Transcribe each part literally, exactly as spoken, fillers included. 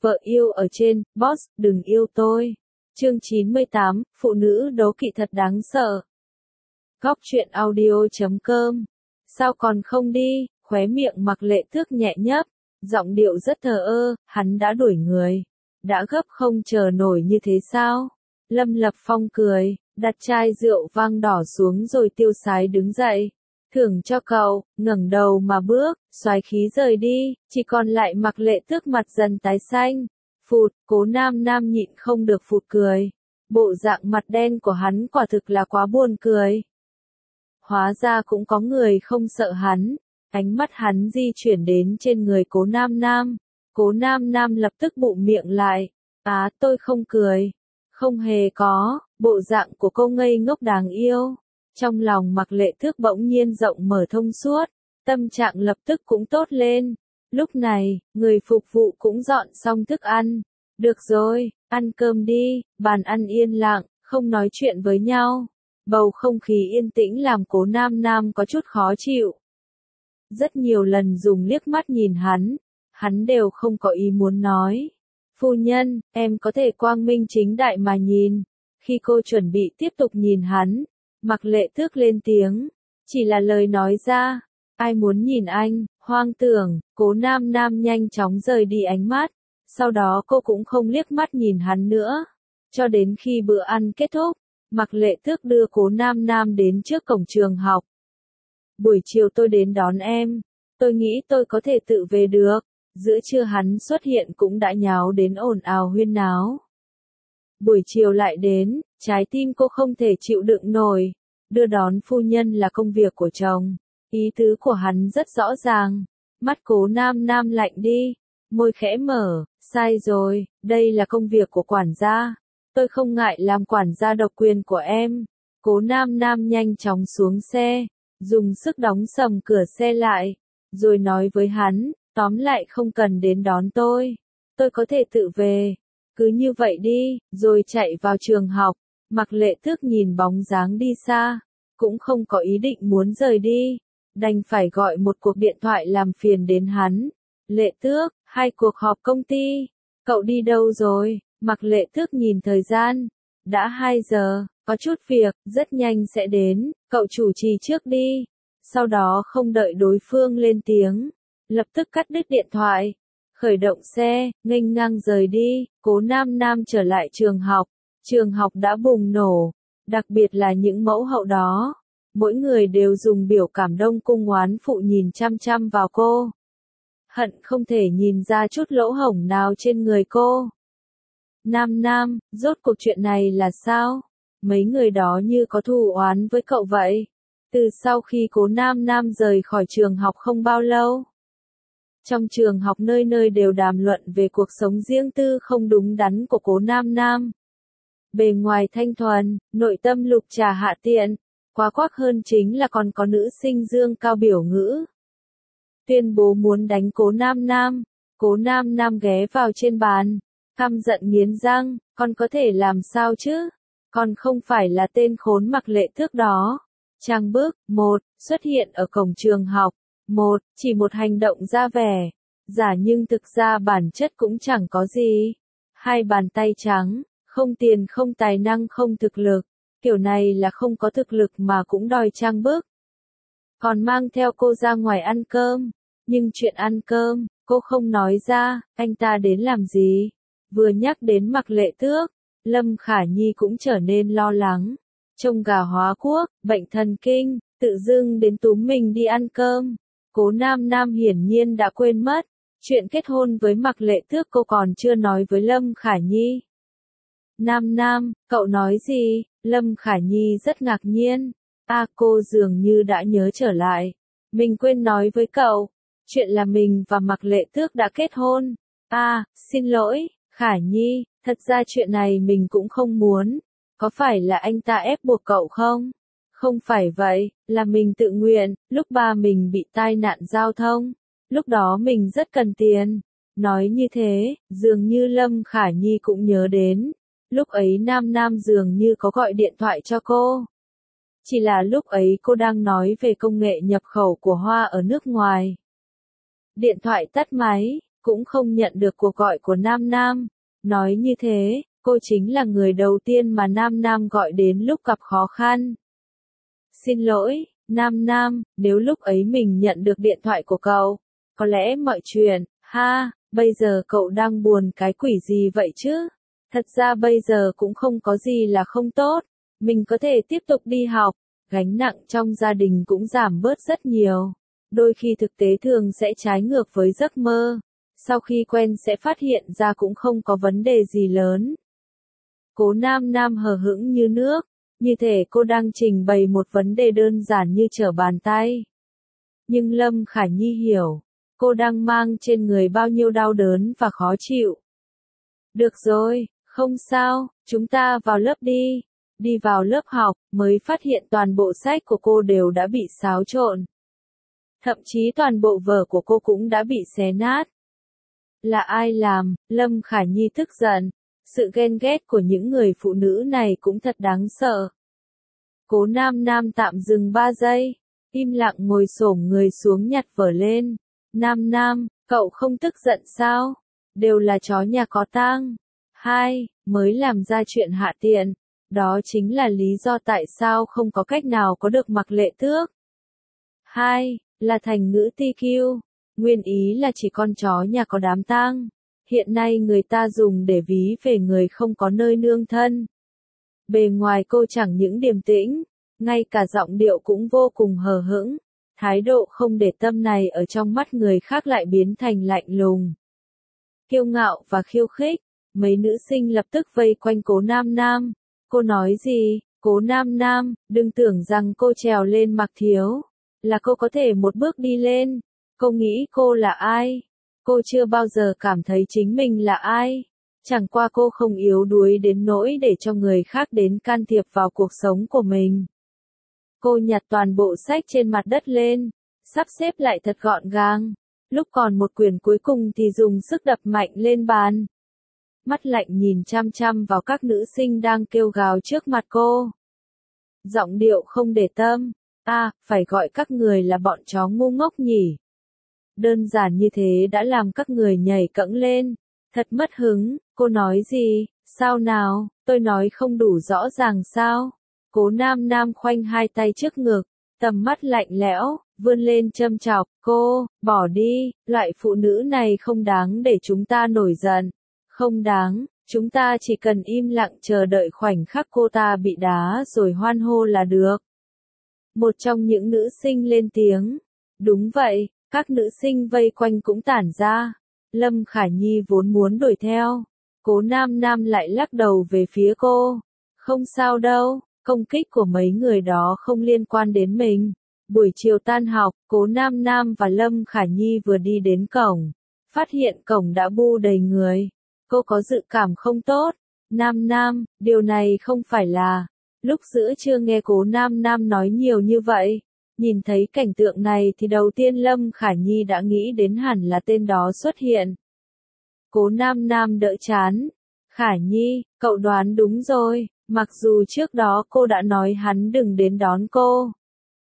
Vợ yêu ở trên, boss, đừng yêu tôi. Chương chín mươi tám, phụ nữ đố kỵ thật đáng sợ. Góc truyện audio chấm com. Sao còn không đi? Khóe miệng Mạc Lệ Thước nhẹ nhấp, giọng điệu rất thờ ơ, hắn đã đuổi người. Đã gấp không chờ nổi như thế sao? Lâm Lập Phong cười, đặt chai rượu vang đỏ xuống rồi tiêu sái đứng dậy. Thưởng cho cậu, ngẩng đầu mà bước, xoái khí rời đi, chỉ còn lại Mạc Lệ Thước mặt dần tái xanh. Phụt, Cố Nam Nam nhịn không được phụt cười. Bộ dạng mặt đen của hắn quả thực là quá buồn cười. Hóa ra cũng có người không sợ hắn. Ánh mắt hắn di chuyển đến trên người Cố Nam Nam. Cố Nam Nam lập tức bụm miệng lại. Á, tôi không cười. Không hề có, bộ dạng của cô ngây ngốc đáng yêu. Trong lòng Mạc Lệ Thước bỗng nhiên rộng mở thông suốt, tâm trạng lập tức cũng tốt lên. Lúc này, người phục vụ cũng dọn xong thức ăn. Được rồi, ăn cơm đi, bàn ăn yên lặng, không nói chuyện với nhau. Bầu không khí yên tĩnh làm Cố Nam Nam có chút khó chịu. Rất nhiều lần dùng liếc mắt nhìn hắn, hắn đều không có ý muốn nói. Phu nhân, em có thể quang minh chính đại mà nhìn. Khi cô chuẩn bị tiếp tục nhìn hắn, Mạc Lệ Thước lên tiếng, chỉ là lời nói ra, ai muốn nhìn anh, hoang tưởng. Cố Nam Nam nhanh chóng rời đi ánh mắt, sau đó cô cũng không liếc mắt nhìn hắn nữa, cho đến khi bữa ăn kết thúc, Mạc Lệ Thước đưa Cố Nam Nam đến trước cổng trường học. Buổi chiều tôi đến đón em, tôi nghĩ tôi có thể tự về được. Giữa trưa hắn xuất hiện cũng đã nháo đến ồn ào huyên náo. Buổi chiều lại đến, trái tim cô không thể chịu đựng nổi. Đưa đón phu nhân là công việc của chồng. Ý tứ của hắn rất rõ ràng. Mắt Cố Nam Nam lạnh đi, môi khẽ mở, sai rồi, đây là công việc của quản gia. Tôi không ngại làm quản gia độc quyền của em. Cố Nam Nam nhanh chóng xuống xe, dùng sức đóng sầm cửa xe lại, rồi nói với hắn, tóm lại không cần đến đón tôi. Tôi có thể tự về. Cứ như vậy đi, rồi chạy vào trường học. Mạc Lệ Thước nhìn bóng dáng đi xa, cũng không có ý định muốn rời đi, đành phải gọi một cuộc điện thoại làm phiền đến hắn. Lệ Thước, hai cuộc họp công ty. Cậu đi đâu rồi? Mạc Lệ Thước nhìn thời gian. Đã hai giờ, có chút việc, rất nhanh sẽ đến, cậu chủ trì trước đi. Sau đó không đợi đối phương lên tiếng, lập tức cắt đứt điện thoại. Khởi động xe, nghênh ngang rời đi. Cố Nam Nam trở lại trường học. Trường học đã bùng nổ, đặc biệt là những mẫu hậu đó. Mỗi người đều dùng biểu cảm đông cung oán phụ nhìn chăm chăm vào cô. Hận không thể nhìn ra chút lỗ hổng nào trên người cô. Nam Nam, rốt cuộc chuyện này là sao? Mấy người đó như có thù oán với cậu vậy. Từ sau khi Cố Nam Nam rời khỏi trường học không bao lâu, trong trường học nơi nơi đều đàm luận về cuộc sống riêng tư không đúng đắn của Cố Nam Nam. Bề ngoài thanh thuần, nội tâm lục trà hạ tiện, quá quắc hơn chính là còn có nữ sinh dương cao biểu ngữ. Tuyên bố muốn đánh Cố Nam Nam. Cố Nam Nam ghé vào trên bàn, căm giận nghiến răng, con có thể làm sao chứ? Con không phải là tên khốn Mạc Lệ Thước đó. Trang bước, một, xuất hiện ở cổng trường học. Một, chỉ một hành động ra vẻ, giả nhưng thực ra bản chất cũng chẳng có gì. Hai bàn tay trắng, không tiền không tài năng không thực lực, kiểu này là không có thực lực mà cũng đòi trang bức. Còn mang theo cô ra ngoài ăn cơm, nhưng chuyện ăn cơm, cô không nói ra, anh ta đến làm gì. Vừa nhắc đến Mạc Lệ Thước, Lâm Khả Nhi cũng trở nên lo lắng. Trông gà hóa quốc, bệnh thần kinh, tự dưng đến túm mình đi ăn cơm. Cố Nam Nam hiển nhiên đã quên mất, chuyện kết hôn với Mạc Lệ Thước cô còn chưa nói với Lâm Khả Nhi. Nam Nam, cậu nói gì? Lâm Khả Nhi rất ngạc nhiên. À, cô dường như đã nhớ trở lại. Mình quên nói với cậu, chuyện là mình và Mạc Lệ Thước đã kết hôn. À, xin lỗi, Khả Nhi, thật ra chuyện này mình cũng không muốn. Có phải là anh ta ép buộc cậu không? Không phải vậy, là mình tự nguyện. Lúc ba mình bị tai nạn giao thông, lúc đó mình rất cần tiền. Nói như thế, dường như Lâm Khả Nhi cũng nhớ đến. Lúc ấy Nam Nam dường như có gọi điện thoại cho cô. Chỉ là lúc ấy cô đang nói về công nghệ nhập khẩu của hoa ở nước ngoài. Điện thoại tắt máy, cũng không nhận được cuộc gọi của Nam Nam. Nói như thế, cô chính là người đầu tiên mà Nam Nam gọi đến lúc gặp khó khăn. Xin lỗi, Nam Nam, nếu lúc ấy mình nhận được điện thoại của cậu, có lẽ mọi chuyện, ha, bây giờ cậu đang buồn cái quỷ gì vậy chứ? Thật ra bây giờ cũng không có gì là không tốt, mình có thể tiếp tục đi học, gánh nặng trong gia đình cũng giảm bớt rất nhiều. Đôi khi thực tế thường sẽ trái ngược với giấc mơ, sau khi quen sẽ phát hiện ra cũng không có vấn đề gì lớn. Cố Nam Nam hờ hững như nước, như thể cô đang trình bày một vấn đề đơn giản như trở bàn tay. Nhưng Lâm Khả Nhi hiểu, cô đang mang trên người bao nhiêu đau đớn và khó chịu. Được rồi, không sao, chúng ta vào lớp đi. Đi vào lớp học, mới phát hiện toàn bộ sách của cô đều đã bị xáo trộn. Thậm chí toàn bộ vở của cô cũng đã bị xé nát. Là ai làm? Lâm Khả Nhi tức giận. Sự ghen ghét của những người phụ nữ này cũng thật đáng sợ. Cố Nam Nam tạm dừng ba giây, im lặng ngồi xổm người xuống nhặt vở lên. Nam Nam, cậu không tức giận sao? Đều là chó nhà có tang. Hai, mới làm ra chuyện hạ tiện. Đó chính là lý do tại sao không có cách nào có được Mặc Lệ Tước. Hai, là thành ngữ tê kiu. Nguyên ý là chỉ con chó nhà có đám tang. Hiện nay người ta dùng để ví về người không có nơi nương thân. Bề ngoài cô chẳng những điềm tĩnh, ngay cả giọng điệu cũng vô cùng hờ hững. Thái độ không để tâm này ở trong mắt người khác lại biến thành lạnh lùng, kiêu ngạo và khiêu khích. Mấy nữ sinh lập tức vây quanh Cố Nam Nam. Cô nói gì? Cố Nam Nam, đừng tưởng rằng cô trèo lên Mặc Thiếu là cô có thể một bước đi lên. Cô nghĩ cô là ai? Cô chưa bao giờ cảm thấy chính mình là ai. Chẳng qua cô không yếu đuối đến nỗi để cho người khác đến can thiệp vào cuộc sống của mình. Cô nhặt toàn bộ sách trên mặt đất lên, sắp xếp lại thật gọn gàng. Lúc còn một quyển cuối cùng thì dùng sức đập mạnh lên bàn. Mắt lạnh nhìn chăm chăm vào các nữ sinh đang kêu gào trước mặt cô. Giọng điệu không để tâm. À, phải gọi các người là bọn chó ngu ngốc nhỉ. Đơn giản như thế đã làm các người nhảy cẫng lên. Thật mất hứng, cô nói gì? Sao nào, tôi nói không đủ rõ ràng sao? Cố Nam Nam khoanh hai tay trước ngực, tầm mắt lạnh lẽo, vươn lên châm chọc. Cô, bỏ đi, loại phụ nữ này không đáng để chúng ta nổi giận. Không đáng, chúng ta chỉ cần im lặng chờ đợi khoảnh khắc cô ta bị đá rồi hoan hô là được. Một trong những nữ sinh lên tiếng. Đúng vậy, các nữ sinh vây quanh cũng tản ra. Lâm Khả Nhi vốn muốn đuổi theo. Cố Nam Nam lại lắc đầu về phía cô. Không sao đâu, công kích của mấy người đó không liên quan đến mình. Buổi chiều tan học, Cố Nam Nam và Lâm Khả Nhi vừa đi đến cổng. Phát hiện cổng đã bu đầy người. Cô có dự cảm không tốt. Nam Nam, điều này không phải là... Lúc giữa trưa nghe Cố Nam Nam nói nhiều như vậy. Nhìn thấy cảnh tượng này thì đầu tiên Lâm Khả Nhi đã nghĩ đến hẳn là tên đó xuất hiện. Cố Nam Nam đỡ chán. Khả Nhi, cậu đoán đúng rồi, mặc dù trước đó cô đã nói hắn đừng đến đón cô.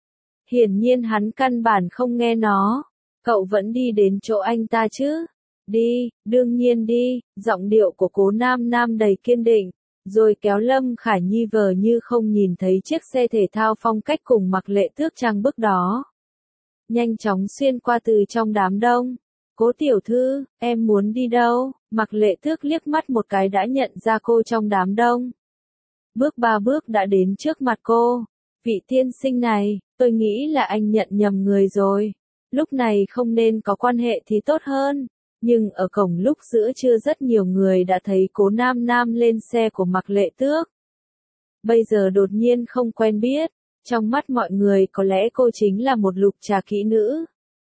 Hiển nhiên hắn căn bản không nghe nó. Cậu vẫn đi đến chỗ anh ta chứ? Đi, đương nhiên đi, giọng điệu của Cố Nam Nam đầy kiên định. Rồi kéo Lâm Khả Nhi vờ như không nhìn thấy chiếc xe thể thao phong cách cùng Mặc Lệ Tước trang bức đó. Nhanh chóng xuyên qua từ trong đám đông. Cố tiểu thư, em muốn đi đâu? Mặc Lệ Tước liếc mắt một cái đã nhận ra cô trong đám đông. Bước ba bước đã đến trước mặt cô. Vị tiên sinh này, tôi nghĩ là anh nhận nhầm người rồi. Lúc này không nên có quan hệ thì tốt hơn. Nhưng ở cổng lúc giữa trưa rất nhiều người đã thấy Cố Nam Nam lên xe của Mặc Lệ Tước. Bây giờ đột nhiên không quen biết, trong mắt mọi người có lẽ cô chính là một lục trà kỹ nữ.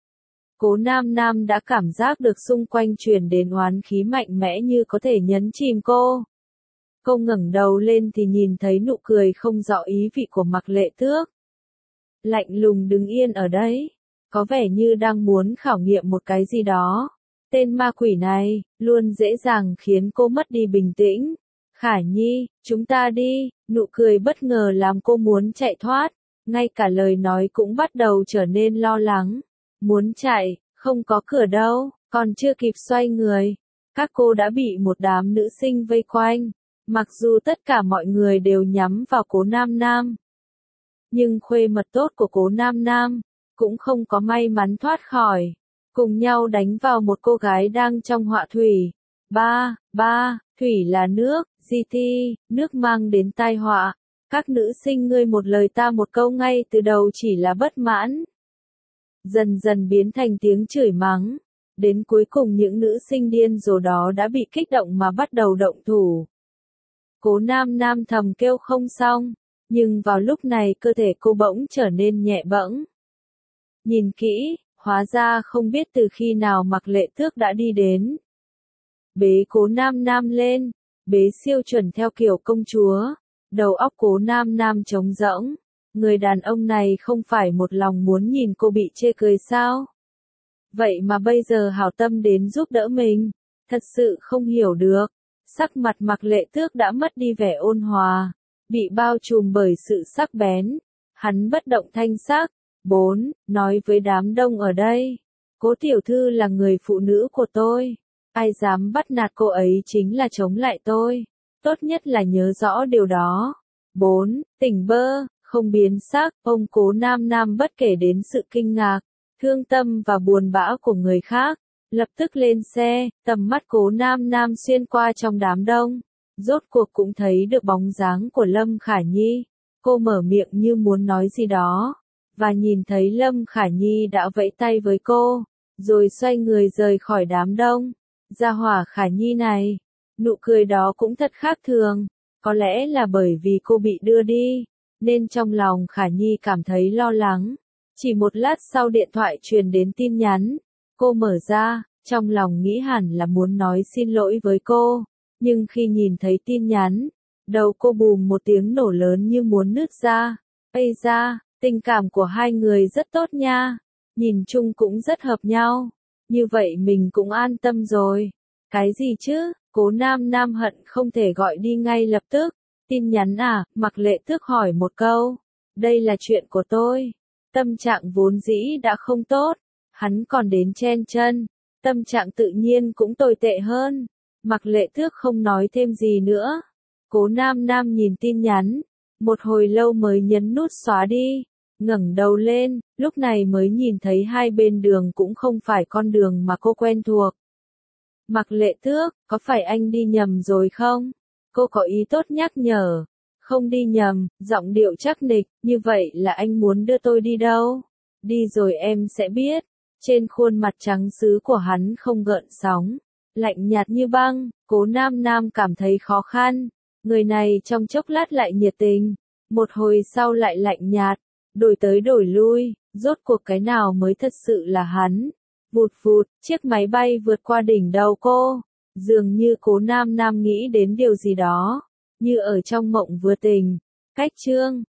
Cố Nam Nam đã cảm giác được xung quanh truyền đến oán khí mạnh mẽ như có thể nhấn chìm cô. Cô ngẩng đầu lên thì nhìn thấy nụ cười không rõ ý vị của Mặc Lệ Tước. Lạnh lùng đứng yên ở đấy, có vẻ như đang muốn khảo nghiệm một cái gì đó. Tên ma quỷ này, luôn dễ dàng khiến cô mất đi bình tĩnh. Khả Nhi, chúng ta đi, nụ cười bất ngờ làm cô muốn chạy thoát. Ngay cả lời nói cũng bắt đầu trở nên lo lắng. Muốn chạy, không có cửa đâu, Còn chưa kịp xoay người, các cô đã bị một đám nữ sinh vây quanh. Mặc dù tất cả mọi người đều nhắm vào Cố Nam Nam, nhưng khuê mật tốt của Cố Nam Nam cũng không có may mắn thoát khỏi, cùng nhau đánh vào một cô gái đang trong họa thủy. Ba, ba, thủy là nước, gi ti, nước mang đến tai họa. Các nữ sinh ngươi một lời ta một câu ngay từ đầu chỉ là bất mãn, dần dần biến thành tiếng chửi mắng. Đến cuối cùng những nữ sinh điên rồ đó đã bị kích động mà bắt đầu động thủ. Cố Nam Nam thầm kêu không xong, nhưng vào lúc này cơ thể cô bỗng trở nên nhẹ bẫng. Nhìn kỹ, hóa ra không biết từ khi nào Mạc Lệ Tước đã đi đến. Bế Cố Nam Nam lên, bế siêu chuẩn theo kiểu công chúa, đầu óc Cố Nam Nam trống rỗng. Người đàn ông này không phải một lòng muốn nhìn cô bị chê cười sao? Vậy mà bây giờ hảo tâm đến giúp đỡ mình, thật sự không hiểu được. Sắc mặt Mạc Lệ Tước đã mất đi vẻ ôn hòa, bị bao trùm bởi sự sắc bén. Hắn bất động thanh sắc. Bốn, nói với đám đông ở đây. Cố tiểu thư là người phụ nữ của tôi. Ai dám bắt nạt cô ấy chính là chống lại tôi. Tốt nhất là nhớ rõ điều đó. Bốn, tỉnh bơ, không biến sắc. Ông Cố Nam Nam bất kể đến sự kinh ngạc, thương tâm và buồn bã của người khác, lập tức lên xe. Tầm mắt Cố Nam Nam xuyên qua trong đám đông, rốt cuộc cũng thấy được bóng dáng của Lâm Khả Nhi. Cô mở miệng như muốn nói gì đó, và nhìn thấy Lâm Khả Nhi đã vẫy tay với cô, rồi xoay người rời khỏi đám đông. Gia hỏa Khả Nhi này, nụ cười đó cũng thật khác thường, có lẽ là bởi vì cô bị đưa đi, nên trong lòng Khả Nhi cảm thấy lo lắng. Chỉ một lát sau điện thoại truyền đến tin nhắn, cô mở ra, trong lòng nghĩ hẳn là muốn nói xin lỗi với cô, nhưng khi nhìn thấy tin nhắn, đầu cô bùm một tiếng nổ lớn như muốn nứt ra. Ây da, tình cảm của hai người rất tốt nha, nhìn chung cũng rất hợp nhau, như vậy mình cũng an tâm rồi. Cái gì chứ? Cố Nam Nam hận không thể gọi đi ngay lập tức. Tin nhắn à? Mạc Lệ Tước hỏi một câu. Đây là chuyện của tôi. Tâm trạng vốn dĩ đã không tốt, hắn còn đến chen chân, tâm trạng tự nhiên cũng tồi tệ hơn. Mạc Lệ Tước không nói thêm gì nữa. Cố Nam Nam nhìn tin nhắn, một hồi lâu mới nhấn nút xóa đi, ngẩng đầu lên, lúc này mới nhìn thấy hai bên đường cũng không phải con đường mà cô quen thuộc. Mạc Lệ Tước, có phải anh đi nhầm rồi không? Cô có ý tốt nhắc nhở. Không đi nhầm, giọng điệu chắc nịch, như vậy là anh muốn đưa tôi đi đâu? Đi rồi em sẽ biết. Trên khuôn mặt trắng sứ của hắn không gợn sóng, lạnh nhạt như băng. Cố Nam Nam cảm thấy khó khăn. Người này trong chốc lát lại nhiệt tình, một hồi sau lại lạnh nhạt, đổi tới đổi lui, rốt cuộc cái nào mới thật sự là hắn. Vụt vụt, chiếc máy bay vượt qua đỉnh đầu cô, dường như Cố Nam Nam nghĩ đến điều gì đó, như ở trong mộng vừa tỉnh. Cách chương